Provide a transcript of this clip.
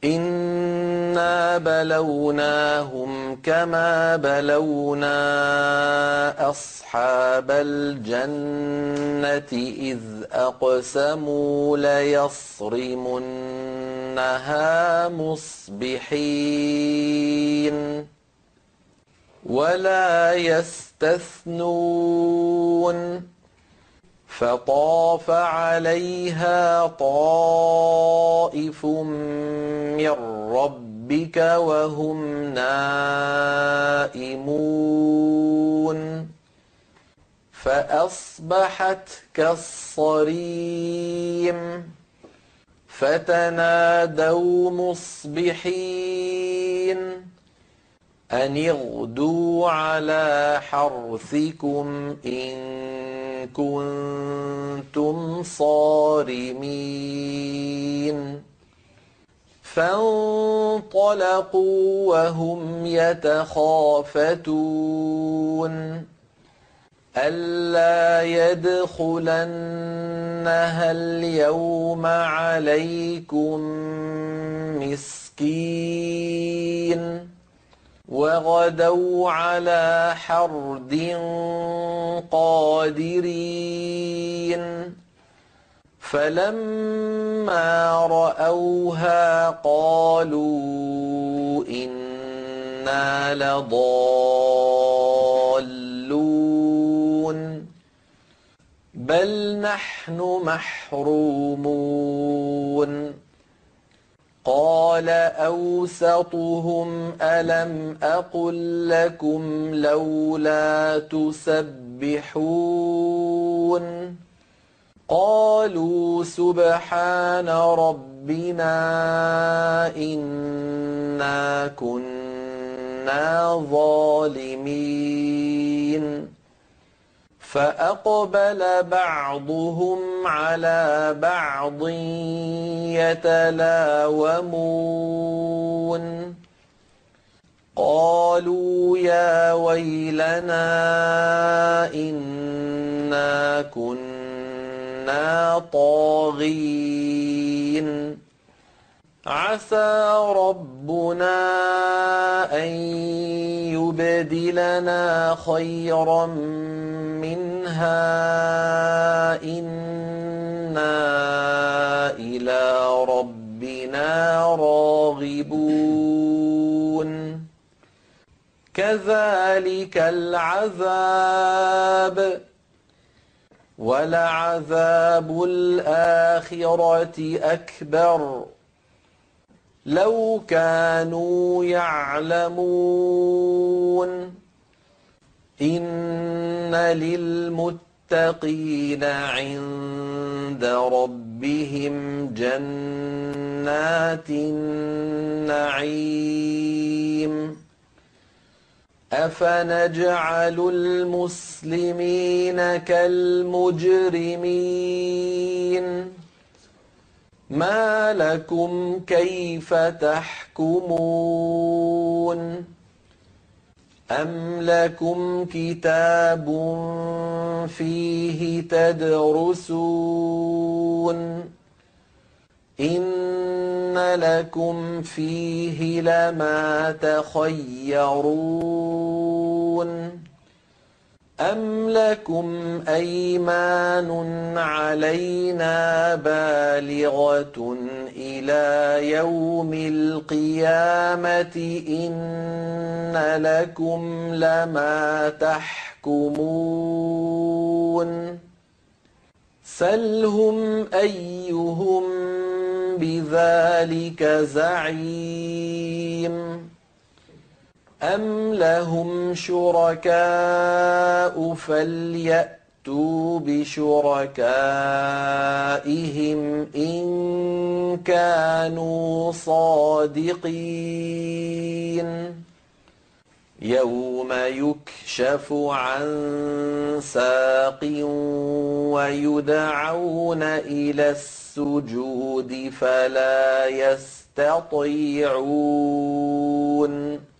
إنا بلوناهم كما بلونا أصحاب الجنة إذ أقسموا ليصرمنها مصبحين ولا يستثنون فطاف عليها طائف من ربك وهم نائمون فأصبحت كالصريم فتنادوا مصبحين أن اغدوا على حرثكم إن كنتم صارمين فانطلقوا وهم يتخافتون ألا يدخلنها اليوم عليكم مسكين وغدوا على حرد قادرين فلما رأوها قالوا إنا لضالون بل نحن محرومون قال أوسطهم ألم أقل لكم لولا تسبحون قالوا سبحان ربنا إنا كنا ظالمين فأقبل بعضهم على بعض يتلاومون قالوا يا ويلنا إنا كنا طاغين عسى ربنا أن يبدلنا خيرا منها إنا إلى ربنا راغبون كذلك العذاب ولعذاب الآخرة أكبر لو كانوا يعلمون إن للمتقين عند ربهم جنات النعيم أفنجعل المسلمين كالمجرمين ما لكم كيف تحكمون أم لكم كتاب فيه تدرسون إن لكم فيه لما تخيرون أم لكم أيمان علينا بالغة إلى يوم القيامة إن لكم لما تحكمون سلهم أيهم بذلك زعيم أم لهم شركاء فليأتوا بشركائهم إن كانوا صادقين يوم يكشف عن ساق ويدعون إلى السجود فلا يستطيعون